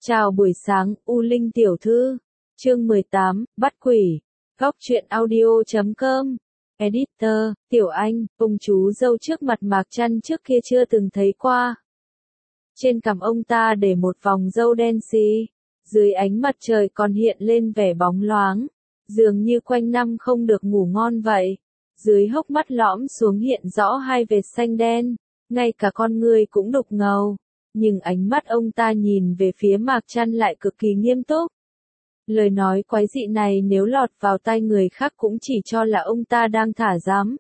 Chào buổi sáng, U Linh tiểu thư. Chương 18, bắt quỷ. Góc truyện audio.com. Editor, Tiểu Anh, ông chú dâu trước mặt Mạc Trăn trước kia chưa từng thấy qua. Trên cằm ông ta để một vòng râu đen xì, dưới ánh mặt trời còn hiện lên vẻ bóng loáng, dường như quanh năm không được ngủ ngon vậy. Dưới hốc mắt lõm xuống hiện rõ hai vệt xanh đen, ngay cả con người cũng đục ngầu. Nhưng ánh mắt ông ta nhìn về phía Mạc Trăn lại cực kỳ nghiêm túc. Lời nói quái dị này nếu lọt vào tai người khác cũng chỉ cho là ông ta đang thả dám.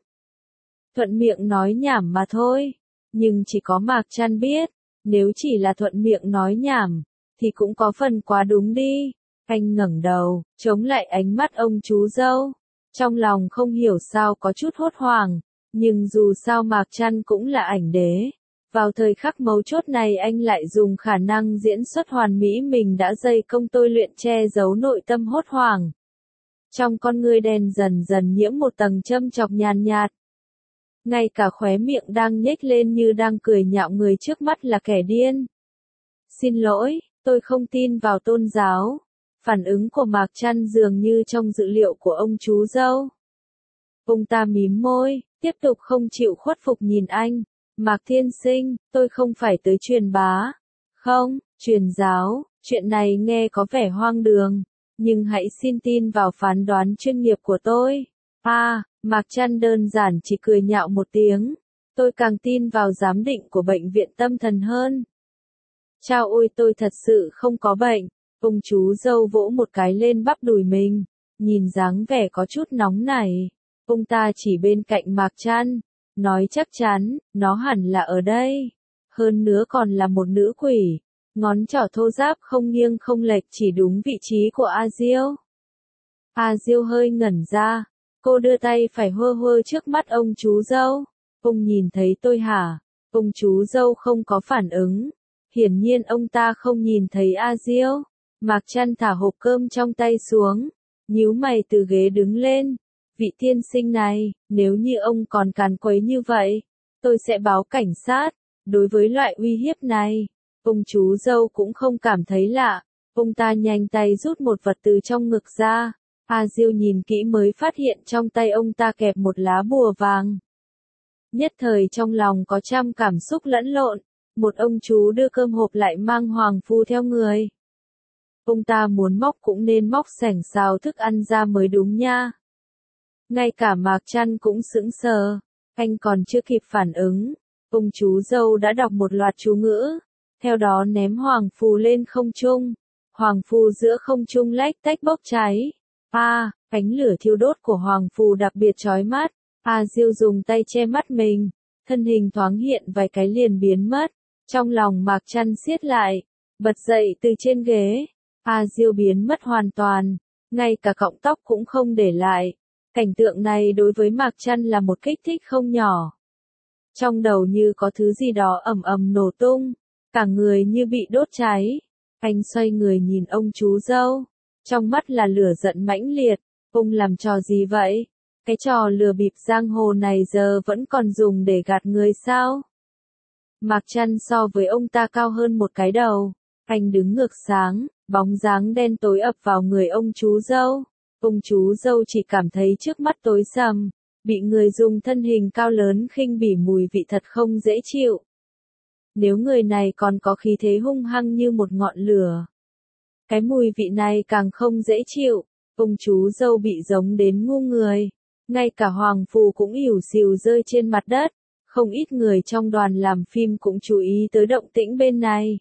Thuận miệng nói nhảm mà thôi. Nhưng chỉ có Mạc Trăn biết, nếu chỉ là thuận miệng nói nhảm, thì cũng có phần quá đúng đi. Anh ngẩng đầu, chống lại ánh mắt ông chú dâu. Trong lòng không hiểu sao có chút hốt hoảng, nhưng dù sao Mạc Trăn cũng là ảnh đế. Vào thời khắc mấu chốt này anh lại dùng khả năng diễn xuất hoàn mỹ mình đã dày công tôi luyện che giấu nội tâm hốt hoảng. Trong con ngươi đen dần dần nhiễm một tầng châm chọc nhàn nhạt. Ngay cả khóe miệng đang nhếch lên như đang cười nhạo người trước mắt là kẻ điên. Xin lỗi, tôi không tin vào tôn giáo. Phản ứng của Mạc Trăn dường như trong dự liệu của ông chú dâu. Ông ta mím môi, tiếp tục không chịu khuất phục nhìn anh. Mạc Thiên Sinh, tôi không phải tới truyền bá. Không, truyền giáo, chuyện này nghe có vẻ hoang đường. Nhưng hãy xin tin vào phán đoán chuyên nghiệp của tôi. Mạc Trăn đơn giản chỉ cười nhạo một tiếng. Tôi càng tin vào giám định của bệnh viện tâm thần hơn. Chao ôi tôi thật sự không có bệnh. Ông chú dâu vỗ một cái lên bắp đùi mình. Nhìn dáng vẻ có chút nóng nảy. Ông ta chỉ bên cạnh Mạc Trăn. Nói chắc chắn, nó hẳn là ở đây. Hơn nữa còn là một nữ quỷ. Ngón trỏ thô ráp không nghiêng không lệch chỉ đúng vị trí của A Diêu. A Diêu hơi ngẩn ra. Cô đưa tay phải hơ hơ trước mắt ông chú dâu. Ông nhìn thấy tôi hả? Ông chú dâu không có phản ứng. Hiển nhiên ông ta không nhìn thấy A Diêu. Mạc Trăn thả hộp cơm trong tay xuống. Nhíu mày từ ghế đứng lên. Vị tiên sinh này, nếu như ông còn càn quấy như vậy, tôi sẽ báo cảnh sát. Đối với loại uy hiếp này, ông chú dâu cũng không cảm thấy lạ. Ông ta nhanh tay rút một vật từ trong ngực ra. A Diêu nhìn kỹ mới phát hiện trong tay ông ta kẹp một lá bùa vàng. Nhất thời trong lòng có trăm cảm xúc lẫn lộn. Một ông chú đưa cơm hộp lại mang hoàng phu theo người. Ông ta muốn móc cũng nên móc sảnh xào thức ăn ra mới đúng nha. Ngay cả Mạc Trăn cũng sững sờ, anh còn chưa kịp phản ứng, ông chú dâu đã đọc một loạt chú ngữ, theo đó ném hoàng phù lên không trung, hoàng phù giữa không trung lách tách bốc cháy. Ánh lửa thiêu đốt của hoàng phù đặc biệt chói mắt, A Diêu dùng tay che mắt mình, thân hình thoáng hiện vài cái liền biến mất, trong lòng Mạc Trăn siết lại, bật dậy từ trên ghế, A Diêu biến mất hoàn toàn, ngay cả cọng tóc cũng không để lại. Cảnh tượng này đối với Mạc Trăn là một kích thích không nhỏ. Trong đầu như có thứ gì đó ầm ầm nổ tung, cả người như bị đốt cháy. Anh xoay người nhìn ông chú dâu, trong mắt là lửa giận mãnh liệt. Ông làm trò gì vậy? Cái trò lừa bịp giang hồ này giờ vẫn còn dùng để gạt người sao? Mạc Trăn so với ông ta cao hơn một cái đầu. Anh đứng ngược sáng, bóng dáng đen tối ập vào người ông chú dâu. Ông chú dâu chỉ cảm thấy trước mắt tối sầm, bị người dùng thân hình cao lớn khinh bỉ mùi vị thật không dễ chịu. Nếu người này còn có khí thế hung hăng như một ngọn lửa, cái mùi vị này càng không dễ chịu. Ông chú dâu bị giống đến ngu người, ngay cả hoàng phù cũng ỉu xìu rơi trên mặt đất. Không ít người trong đoàn làm phim cũng chú ý tới động tĩnh bên này,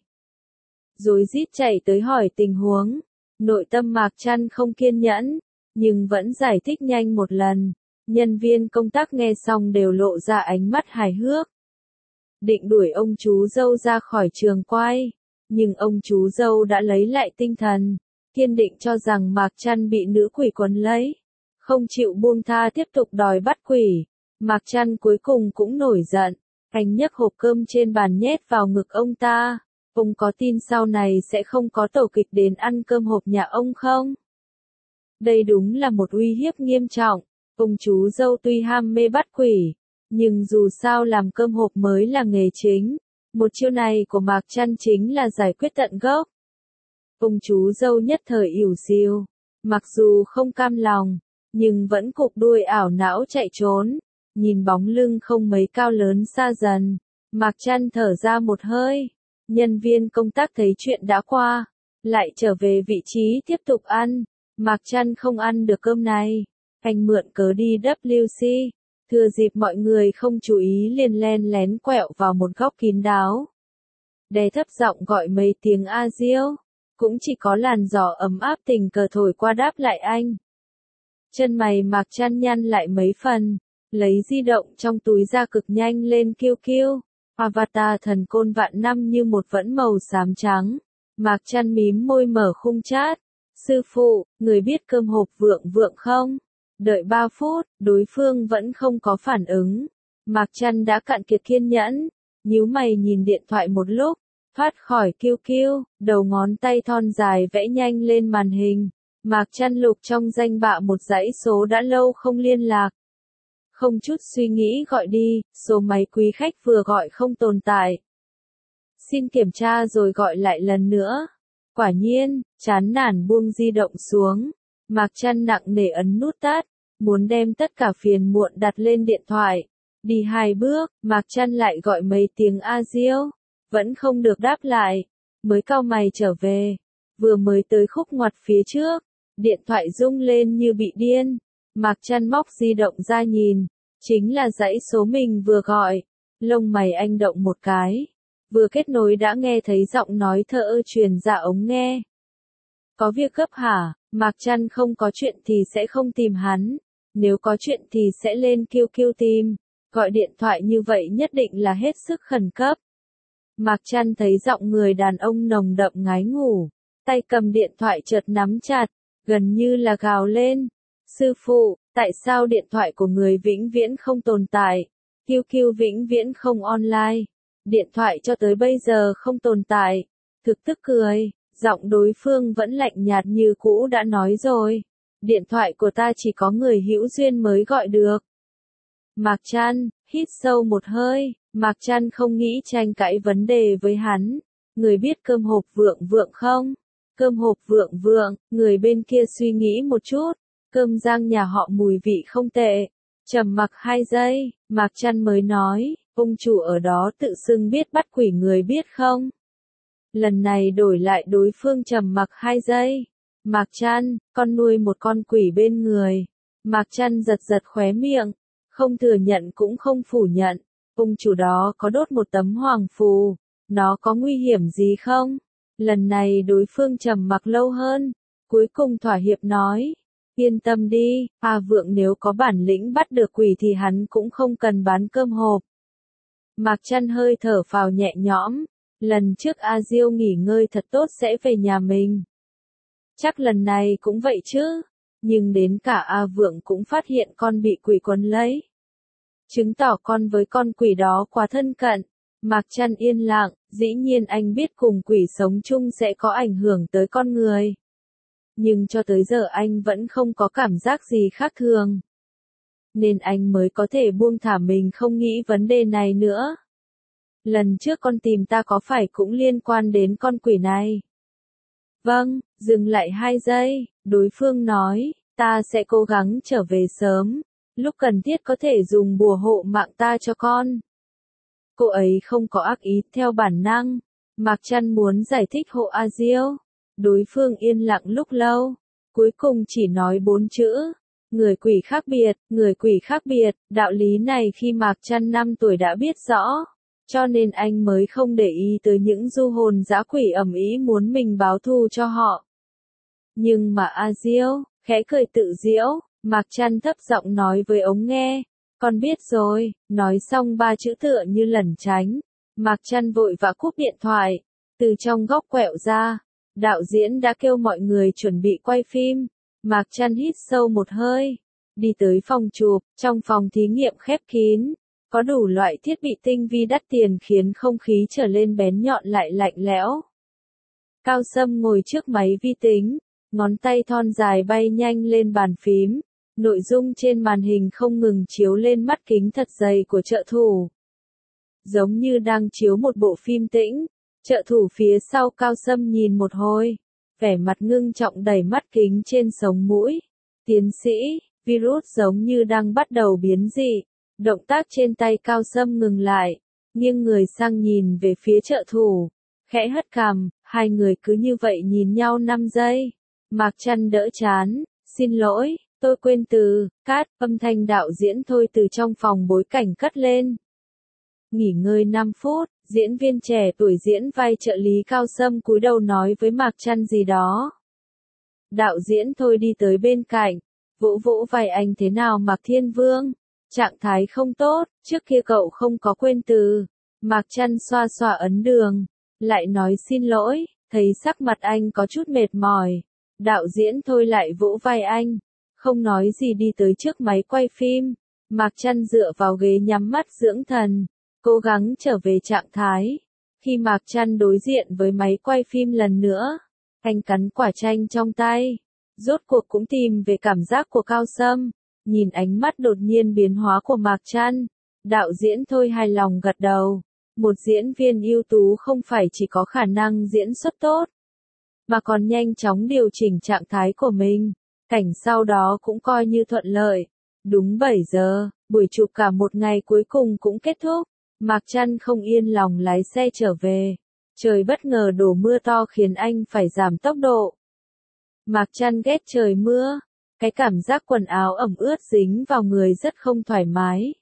rối rít chạy tới hỏi tình huống. Nội tâm Mạc Trăn không kiên nhẫn, nhưng vẫn giải thích nhanh một lần. Nhân viên công tác nghe xong đều lộ ra ánh mắt hài hước. Định đuổi ông chú dâu ra khỏi trường quay, nhưng ông chú dâu đã lấy lại tinh thần, kiên định cho rằng Mạc Trăn bị nữ quỷ quấn lấy, không chịu buông tha tiếp tục đòi bắt quỷ. Mạc Trăn cuối cùng cũng nổi giận, anh nhấc hộp cơm trên bàn nhét vào ngực ông ta. Ông có tin sau này sẽ không có tổ kịch đến ăn cơm hộp nhà ông không? Đây đúng là một uy hiếp nghiêm trọng. Ông chú dâu tuy ham mê bắt quỷ, nhưng dù sao làm cơm hộp mới là nghề chính. Một chiêu này của Mạc Trăn chính là giải quyết tận gốc. Ông chú dâu nhất thời ỉu xìu, mặc dù không cam lòng, nhưng vẫn cụp đuôi ảo não chạy trốn, nhìn bóng lưng không mấy cao lớn xa dần, Mạc Trăn thở ra một hơi, nhân viên công tác thấy chuyện đã qua, lại trở về vị trí tiếp tục ăn, Mạc Trăn không ăn được cơm này, anh mượn cớ đi WC, thừa dịp mọi người không chú ý liền len lén quẹo vào một góc kín đáo. Đè thấp giọng gọi mấy tiếng a diêu, cũng chỉ có làn gió ấm áp tình cờ thổi qua đáp lại anh. Chân mày Mạc Trăn nhăn lại mấy phần, lấy di động trong túi ra cực nhanh lên kêu kêu. Avatar thần côn vạn năm như một vẫn màu xám trắng. Mạc Trăn mím môi mở khung chat. Sư phụ, người biết cơm hộp vượng vượng không? Đợi 3 phút, đối phương vẫn không có phản ứng. Mạc Trăn đã cạn kiệt kiên nhẫn, nhíu mày nhìn điện thoại một lúc, thoát khỏi kêu kêu, đầu ngón tay thon dài vẽ nhanh lên màn hình. Mạc Trăn lục trong danh bạ một dãy số đã lâu không liên lạc. Không chút suy nghĩ gọi đi, số máy quý khách vừa gọi không tồn tại. Xin kiểm tra rồi gọi lại lần nữa. Quả nhiên, chán nản buông di động xuống. Mạc Trăn nặng nề ấn nút tắt, muốn đem tất cả phiền muộn đặt lên điện thoại. Đi 2 bước, Mạc Trăn lại gọi mấy tiếng a diêu, vẫn không được đáp lại. Mới cau mày trở về, vừa mới tới khúc ngoặt phía trước, điện thoại rung lên như bị điên. Mạc Trăn móc di động ra nhìn, chính là dãy số mình vừa gọi. Lông mày anh động một cái, vừa kết nối đã nghe thấy giọng nói thờ ơ truyền ra ống nghe. Có việc gấp hả? Mạc Trăn không có chuyện thì sẽ không tìm hắn, nếu có chuyện thì sẽ lên kêu kêu tìm, gọi điện thoại như vậy nhất định là hết sức khẩn cấp. Mạc Trăn thấy giọng người đàn ông nồng đậm ngái ngủ, tay cầm điện thoại chợt nắm chặt, gần như là gào lên. Sư phụ, tại sao điện thoại của người vĩnh viễn không tồn tại? QQ vĩnh viễn không online. Điện thoại cho tới bây giờ không tồn tại. Thực tức cười, giọng đối phương vẫn lạnh nhạt như cũ đã nói rồi. Điện thoại của ta chỉ có người hữu duyên mới gọi được. Mạc Trăn, hít sâu một hơi, Mạc Trăn không nghĩ tranh cãi vấn đề với hắn. Người biết cơm hộp vượng vượng không? Cơm hộp vượng vượng, người bên kia suy nghĩ một chút. Cơm rang nhà họ mùi vị không tệ. Trầm mặc 2 giây, Mạc Trăn mới nói, ông chủ ở đó tự xưng biết bắt quỷ người biết không? Lần này đổi lại đối phương trầm mặc 2 giây. Mạc Trăn, con nuôi một con quỷ bên người. Mạc Trăn giật giật khóe miệng, không thừa nhận cũng không phủ nhận. Ông chủ đó có đốt một tấm hoàng phù, nó có nguy hiểm gì không? Lần này đối phương trầm mặc lâu hơn, cuối cùng thỏa hiệp nói. Yên tâm đi, A Vượng nếu có bản lĩnh bắt được quỷ thì hắn cũng không cần bán cơm hộp. Mạc Trăn hơi thở phào nhẹ nhõm, lần trước A Diêu nghỉ ngơi thật tốt sẽ về nhà mình. Chắc lần này cũng vậy chứ, nhưng đến cả A Vượng cũng phát hiện con bị quỷ quấn lấy. Chứng tỏ con với con quỷ đó quá thân cận. Mạc Trăn yên lặng, dĩ nhiên anh biết cùng quỷ sống chung sẽ có ảnh hưởng tới con người. Nhưng cho tới giờ anh vẫn không có cảm giác gì khác thường. Nên anh mới có thể buông thả mình không nghĩ vấn đề này nữa. Lần trước con tìm ta có phải cũng liên quan đến con quỷ này? Vâng, dừng lại 2 giây, đối phương nói, ta sẽ cố gắng trở về sớm, lúc cần thiết có thể dùng bùa hộ mạng ta cho con. Cô ấy không có ác ý theo bản năng, Mạc Trăn muốn giải thích hộ A Diêu. Đối phương yên lặng lúc lâu, cuối cùng chỉ nói 4 chữ. Người quỷ khác biệt, người quỷ khác biệt, đạo lý này khi Mạc Trăn 5 tuổi đã biết rõ. Cho nên anh mới không để ý tới những du hồn dã quỷ ầm ĩ muốn mình báo thù cho họ. Nhưng mà A Diêu, khẽ cười tự giễu, Mạc Trăn thấp giọng nói với ống nghe. Con biết rồi, nói xong 3 chữ tựa như lẩn tránh. Mạc Trăn vội vã cúp điện thoại, từ trong góc quẹo ra. Đạo diễn đã kêu mọi người chuẩn bị quay phim. Mạc Trăn hít sâu một hơi, đi tới phòng chụp, trong phòng thí nghiệm khép kín, có đủ loại thiết bị tinh vi đắt tiền khiến không khí trở lên bén nhọn lại lạnh lẽo. Cao Sâm ngồi trước máy vi tính, ngón tay thon dài bay nhanh lên bàn phím, nội dung trên màn hình không ngừng chiếu lên mắt kính thật dày của trợ thủ. Giống như đang chiếu một bộ phim tĩnh. Trợ thủ phía sau Cao Sâm nhìn một hồi, vẻ mặt ngưng trọng đẩy mắt kính trên sống mũi. Tiến sĩ, virus giống như đang bắt đầu biến dị. Động tác trên tay Cao Sâm ngừng lại, nghiêng người sang nhìn về phía trợ thủ, khẽ hất cằm, hai người cứ như vậy nhìn nhau 5 giây. Mạc Trăn đỡ chán, xin lỗi, tôi quên từ, cát, âm thanh đạo diễn Thôi từ trong phòng bối cảnh cất lên. Nghỉ ngơi 5 phút, diễn viên trẻ tuổi diễn vai trợ lý Cao Sâm cúi đầu nói với Mạc Trăn gì đó. Đạo diễn Thôi đi tới bên cạnh, vỗ vỗ vai anh thế nào Mạc Thiên Vương, trạng thái không tốt, trước kia cậu không có quên từ. Mạc Trăn xoa xoa ấn đường, lại nói xin lỗi, thấy sắc mặt anh có chút mệt mỏi. Đạo diễn Thôi lại vỗ vai anh, không nói gì đi tới trước máy quay phim. Mạc Trăn dựa vào ghế nhắm mắt dưỡng thần, cố gắng trở về trạng thái. Khi Mạc Trăn đối diện với máy quay phim lần nữa, anh cắn quả chanh trong tay, rốt cuộc cũng tìm về cảm giác của Cao Sâm. Nhìn ánh mắt đột nhiên biến hóa của Mạc Trăn, đạo diễn Thôi hài lòng gật đầu. Một diễn viên ưu tú không phải chỉ có khả năng diễn xuất tốt, mà còn nhanh chóng điều chỉnh trạng thái của mình. Cảnh sau đó cũng coi như thuận lợi. Đúng 7 giờ, buổi chụp cả một ngày cuối cùng cũng kết thúc. Mạc Trăn không yên lòng lái xe trở về. Trời bất ngờ đổ mưa to khiến anh phải giảm tốc độ. Mạc Trăn ghét trời mưa. Cái cảm giác quần áo ẩm ướt dính vào người rất không thoải mái.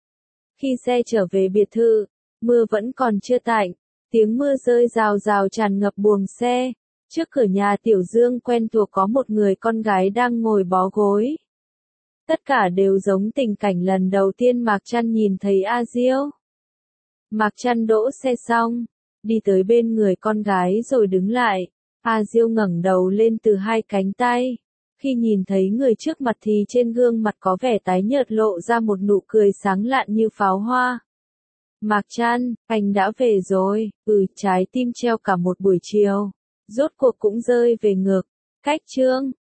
Khi xe trở về biệt thự, mưa vẫn còn chưa tạnh. Tiếng mưa rơi rào rào tràn ngập buồng xe. Trước cửa nhà Tiểu Dương quen thuộc có một người con gái đang ngồi bó gối. Tất cả đều giống tình cảnh lần đầu tiên Mạc Trăn nhìn thấy A Diêu. Mạc Trăn đỗ xe xong, đi tới bên người con gái rồi đứng lại. A Diêu ngẩng đầu lên từ hai cánh tay. Khi nhìn thấy người trước mặt thì trên gương mặt có vẻ tái nhợt lộ ra một nụ cười sáng lạn như pháo hoa. Mạc Trăn, anh đã về rồi, trái tim treo cả một buổi chiều. Rốt cuộc cũng rơi về ngực. Cách chương